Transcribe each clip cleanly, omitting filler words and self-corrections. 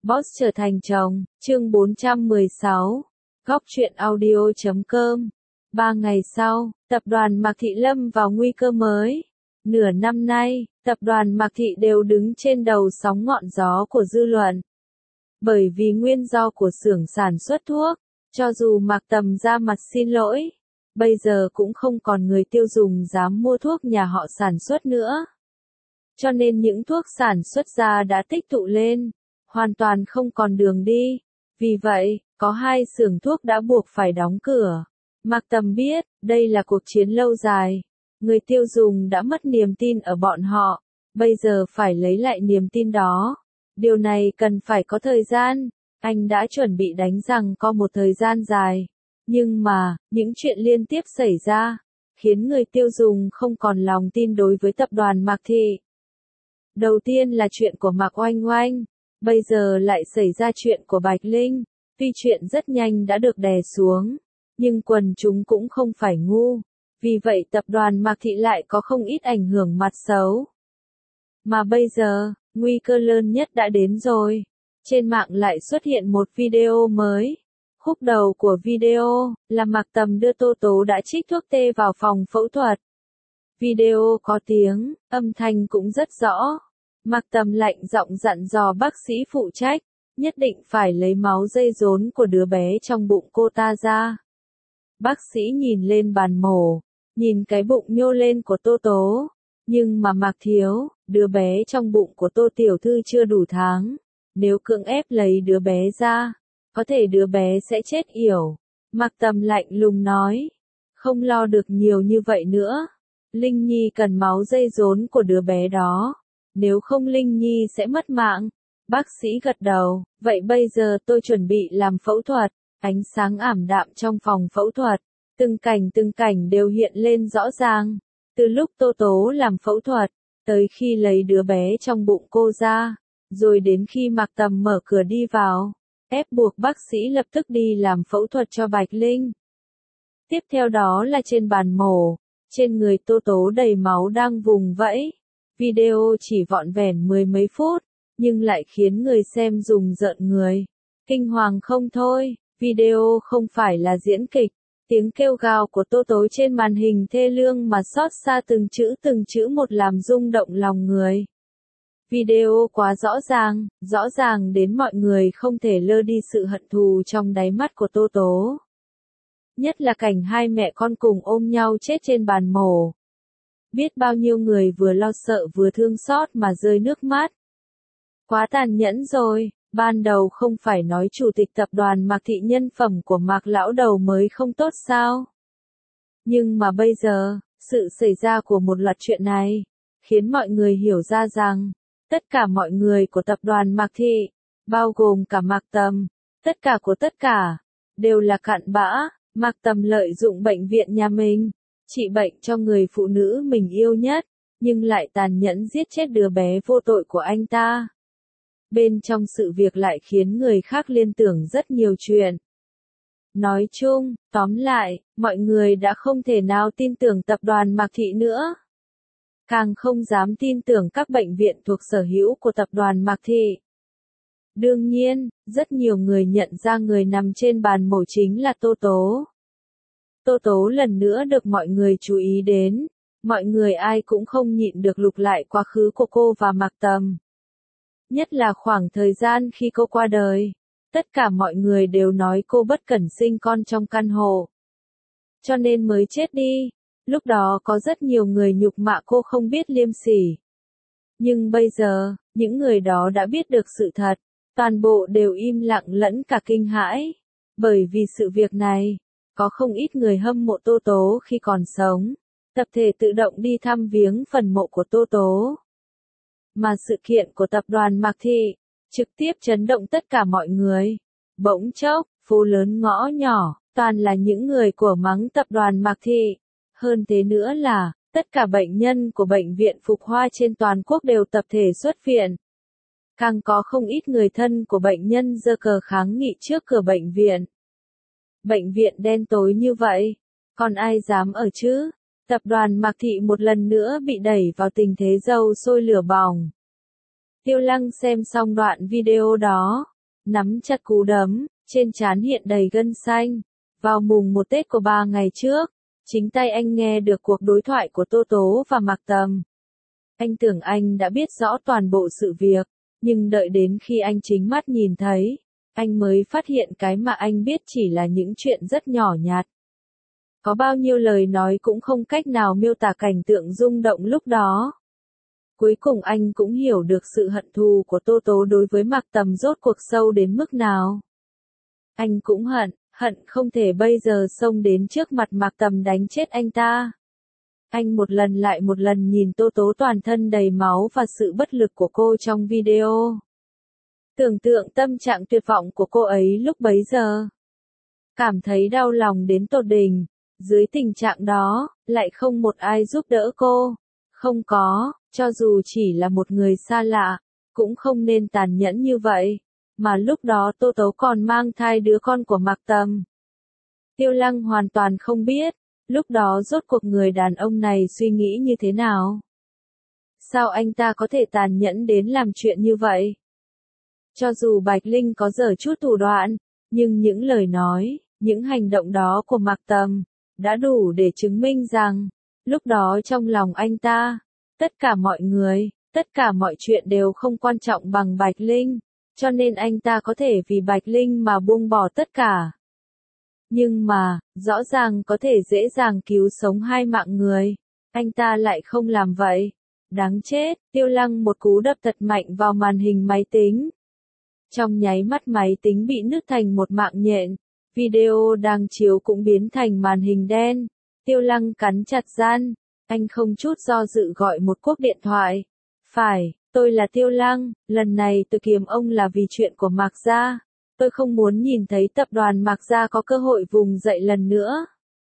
Boss trở thành chồng, chương 416, góc truyện audio.com. 3 ngày sau, tập đoàn Mạc Thị lâm vào nguy cơ mới. Nửa năm nay, tập đoàn Mạc Thị đều đứng trên đầu sóng ngọn gió của dư luận. Bởi vì nguyên do của xưởng sản xuất thuốc, cho dù Mạc Tầm ra mặt xin lỗi, bây giờ cũng không còn người tiêu dùng dám mua thuốc nhà họ sản xuất nữa. Cho nên những thuốc sản xuất ra đã tích tụ lên, hoàn toàn không còn đường đi. Vì vậy, có 2 xưởng thuốc đã buộc phải đóng cửa. Mạc Tầm biết, đây là cuộc chiến lâu dài. Người tiêu dùng đã mất niềm tin ở bọn họ, bây giờ phải lấy lại niềm tin đó. Điều này cần phải có thời gian, anh đã chuẩn bị đánh rằng có một thời gian dài. Nhưng mà, những chuyện liên tiếp xảy ra, khiến người tiêu dùng không còn lòng tin đối với tập đoàn Mạc Thị. Đầu tiên là chuyện của Mạc Oanh Oanh, bây giờ lại xảy ra chuyện của Bạch Linh. Tuy chuyện rất nhanh đã được đè xuống, nhưng quần chúng cũng không phải ngu. Vì vậy tập đoàn Mạc Thị lại có không ít ảnh hưởng mặt xấu. Mà bây giờ, nguy cơ lớn nhất đã đến rồi. Trên mạng lại xuất hiện một video mới. Khúc đầu của video là Mạc Tầm đưa Tô Tố đã trích thuốc tê vào phòng phẫu thuật. Video có tiếng, âm thanh cũng rất rõ. Mạc Tầm lạnh giọng dặn dò bác sĩ phụ trách, nhất định phải lấy máu dây rốn của đứa bé trong bụng cô ta ra. Bác sĩ nhìn lên bàn mổ, nhìn cái bụng nhô lên của Tô Tố. Nhưng mà Mạc thiếu, đứa bé trong bụng của Tô tiểu thư chưa đủ tháng. Nếu cưỡng ép lấy đứa bé ra, có thể đứa bé sẽ chết yểu. Mạc Tầm lạnh lùng nói, không lo được nhiều như vậy nữa. Linh Nhi cần máu dây rốn của đứa bé đó. Nếu không Linh Nhi sẽ mất mạng. Bác sĩ gật đầu, vậy bây giờ tôi chuẩn bị làm phẫu thuật. Ánh sáng ảm đạm trong phòng phẫu thuật, từng cảnh đều hiện lên rõ ràng. Từ lúc Tô Tố làm phẫu thuật, tới khi lấy đứa bé trong bụng cô ra, rồi đến khi Mạc Tầm mở cửa đi vào, ép buộc bác sĩ lập tức đi làm phẫu thuật cho Bạch Linh. Tiếp theo đó là trên bàn mổ, trên người Tô Tố đầy máu đang vùng vẫy. Video chỉ vỏn vẹn 10 mấy phút, nhưng lại khiến người xem rùng rợn người. Kinh hoàng không thôi, video không phải là diễn kịch. Tiếng kêu gào của Tô Tố trên màn hình thê lương mà xót xa từng chữ một làm rung động lòng người. Video quá rõ ràng đến mọi người không thể lơ đi sự hận thù trong đáy mắt của Tô Tố. Nhất là cảnh 2 mẹ con cùng ôm nhau chết trên bàn mổ. Biết bao nhiêu người vừa lo sợ vừa thương xót mà rơi nước mắt. Quá tàn nhẫn rồi, ban đầu không phải nói chủ tịch tập đoàn Mạc Thị nhân phẩm của Mạc lão đầu mới không tốt sao? Nhưng mà bây giờ, sự xảy ra của một loạt chuyện này, khiến mọi người hiểu ra rằng, tất cả mọi người của tập đoàn Mạc Thị, bao gồm cả Mạc Tầm, tất cả, đều là cặn bã. Mạc Tầm lợi dụng bệnh viện nhà mình, trị bệnh cho người phụ nữ mình yêu nhất, nhưng lại tàn nhẫn giết chết đứa bé vô tội của anh ta. Bên trong sự việc lại khiến người khác liên tưởng rất nhiều chuyện. Nói chung, tóm lại, mọi người đã không thể nào tin tưởng tập đoàn Mạc Thị nữa. Càng không dám tin tưởng các bệnh viện thuộc sở hữu của tập đoàn Mạc Thị. Đương nhiên, rất nhiều người nhận ra người nằm trên bàn mổ chính là Tô Tố. Tô Tố lần nữa được mọi người chú ý đến, mọi người ai cũng không nhịn được lục lại quá khứ của cô và Mạc Tầm. Nhất là khoảng thời gian khi cô qua đời, tất cả mọi người đều nói cô bất cẩn sinh con trong căn hộ. Cho nên mới chết đi. Lúc đó có rất nhiều người nhục mạ cô không biết liêm sỉ. Nhưng bây giờ, những người đó đã biết được sự thật, toàn bộ đều im lặng lẫn cả kinh hãi. Bởi vì sự việc này, có không ít người hâm mộ Tô Tố khi còn sống, tập thể tự động đi thăm viếng phần mộ của Tô Tố. Mà sự kiện của tập đoàn Mạc Thị, trực tiếp chấn động tất cả mọi người. Bỗng chốc, phố lớn ngõ nhỏ, toàn là những người của mắng tập đoàn Mạc Thị. Hơn thế nữa là, tất cả bệnh nhân của bệnh viện Phục Hoa trên toàn quốc đều tập thể xuất viện. Càng có không ít người thân của bệnh nhân giơ cờ kháng nghị trước cửa bệnh viện. Bệnh viện đen tối như vậy, còn ai dám ở chứ? Tập đoàn Mạc Thị một lần nữa bị đẩy vào tình thế dầu sôi lửa bỏng. Tiêu Lăng xem xong đoạn video đó, nắm chặt cú đấm, trên trán hiện đầy gân xanh. Vào mùng 1 Tết của 3 ngày trước, chính tay anh nghe được cuộc đối thoại của Tô Tố và Mạc Tầm. Anh tưởng anh đã biết rõ toàn bộ sự việc, nhưng đợi đến khi anh chính mắt nhìn thấy, anh mới phát hiện cái mà anh biết chỉ là những chuyện rất nhỏ nhặt. Có bao nhiêu lời nói cũng không cách nào miêu tả cảnh tượng rung động lúc đó. Cuối cùng anh cũng hiểu được sự hận thù của Tô Tố đối với Mạc Tầm rốt cuộc sâu đến mức nào. Anh cũng hận không thể bây giờ xông đến trước mặt Mạc Tầm đánh chết anh ta. Anh một lần lại một lần nhìn Tô Tố toàn thân đầy máu và sự bất lực của cô trong video. Tưởng tượng tâm trạng tuyệt vọng của cô ấy lúc bấy giờ. Cảm thấy đau lòng đến tột đỉnh. Dưới tình trạng đó, lại không một ai giúp đỡ cô. Không có, cho dù chỉ là một người xa lạ, cũng không nên tàn nhẫn như vậy. Mà lúc đó Tô Tố còn mang thai đứa con của Mạc Tầm. Tiêu Lăng hoàn toàn không biết, lúc đó rốt cuộc người đàn ông này suy nghĩ như thế nào. Sao anh ta có thể tàn nhẫn đến làm chuyện như vậy? Cho dù Bạch Linh có dở chút thủ đoạn, nhưng những lời nói, những hành động đó của Mạc Tầm, đã đủ để chứng minh rằng, lúc đó trong lòng anh ta, tất cả mọi người, tất cả mọi chuyện đều không quan trọng bằng Bạch Linh, cho nên anh ta có thể vì Bạch Linh mà buông bỏ tất cả. Nhưng mà, rõ ràng có thể dễ dàng cứu sống 2 mạng người, anh ta lại không làm vậy. Đáng chết, Tiêu Lăng một cú đập thật mạnh vào màn hình máy tính. Trong nháy mắt máy tính bị nứt thành một mạng nhện, video đang chiếu cũng biến thành màn hình đen. Tiêu Lăng cắn chặt răng, anh không chút do dự gọi một cuộc điện thoại. Phải, tôi là Tiêu Lăng, lần này tôi kiếm ông là vì chuyện của Mạc Gia. Tôi không muốn nhìn thấy tập đoàn Mạc Gia có cơ hội vùng dậy lần nữa.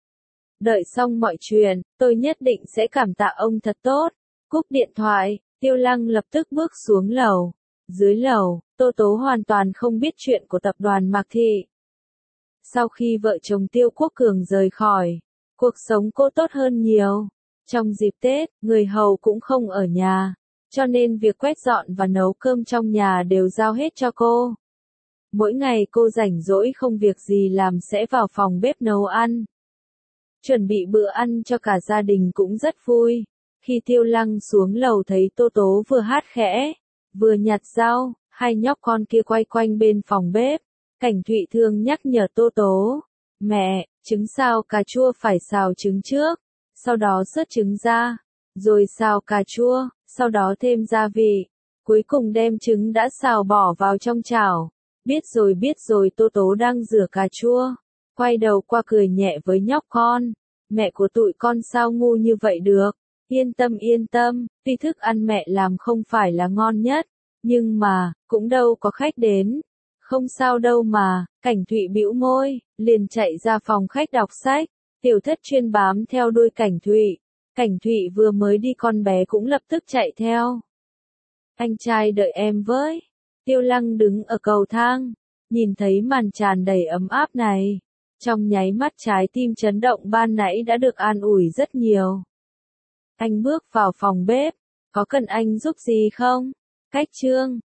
Đợi xong mọi chuyện, tôi nhất định sẽ cảm tạ ông thật tốt. Cúp điện thoại, Tiêu Lăng lập tức bước xuống lầu. Dưới lầu, Tô Tố hoàn toàn không biết chuyện của tập đoàn Mạc Thị. Sau khi vợ chồng Tiêu Quốc Cường rời khỏi, cuộc sống cô tốt hơn nhiều. Trong dịp Tết, người hầu cũng không ở nhà, cho nên việc quét dọn và nấu cơm trong nhà đều giao hết cho cô. Mỗi ngày cô rảnh rỗi không việc gì làm sẽ vào phòng bếp nấu ăn. Chuẩn bị bữa ăn cho cả gia đình cũng rất vui. Khi Tiêu Lăng xuống lầu thấy Tô Tố vừa hát khẽ, vừa nhặt rau, 2 nhóc con kia quay quanh bên phòng bếp. Cảnh Thụy Thương nhắc nhở Tô Tố, mẹ, trứng xào cà chua phải xào trứng trước, sau đó xớt trứng ra, rồi xào cà chua, sau đó thêm gia vị, cuối cùng đem trứng đã xào bỏ vào trong chảo. Biết rồi, Tô Tố đang rửa cà chua, quay đầu qua cười nhẹ với nhóc con, mẹ của tụi con sao ngu như vậy được, yên tâm, tuy thức ăn mẹ làm không phải là ngon nhất, nhưng mà, cũng đâu có khách đến. Không sao đâu mà, Cảnh Thụy bĩu môi, liền chạy ra phòng khách đọc sách. Tiểu Thất chuyên bám theo đuôi Cảnh Thụy. Cảnh Thụy vừa mới đi con bé cũng lập tức chạy theo. Anh trai đợi em với. Tiêu Lăng đứng ở cầu thang, nhìn thấy màn tràn đầy ấm áp này. Trong nháy mắt trái tim chấn động ban nãy đã được an ủi rất nhiều. Anh bước vào phòng bếp, có cần anh giúp gì không? Cách chương